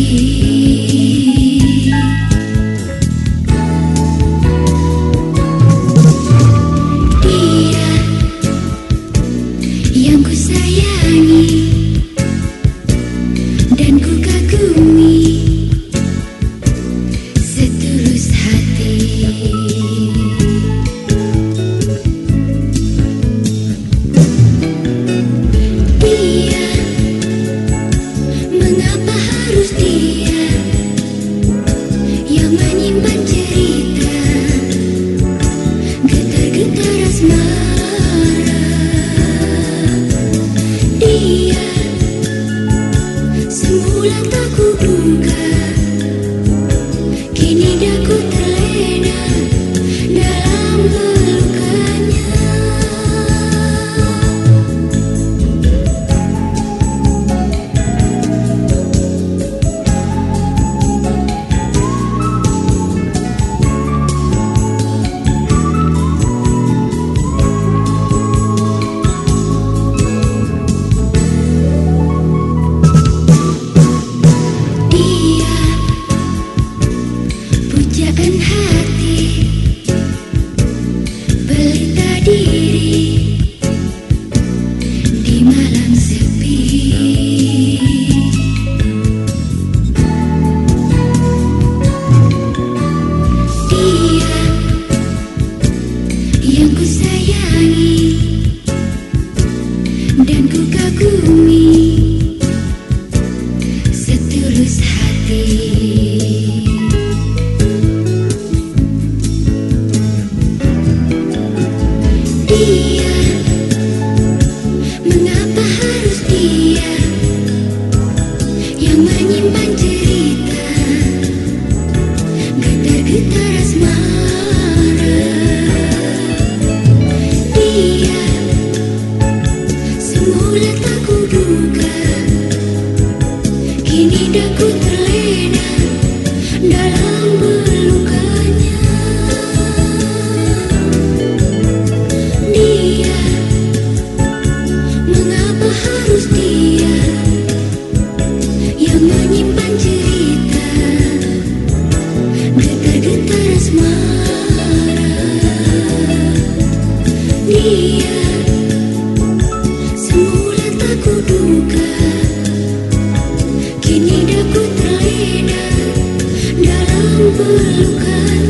yang ku sayangi dan ku kagumi setulus hati. Dia, mengapa harus dia yang menyimpan cerita getar-getar asmara? Dia semula tak kuduga, kini dah ku terlena dalam pelukannya. Pujaan hati, pelita diri di malam sepi. Dia yang ku sayangi dan ku kagumi setulus hati. Dia, mengapa harus dia yang menyimpan cerita getar-getar asmara? Dia semula tak kuduga, kini dah ku terlena dalam pelukannya. Dia, mengapa harus dia yang menyimpan cerita getar-getar asmara? Dia semula tak kuduga, kini dah ku terlena dalam pelukan.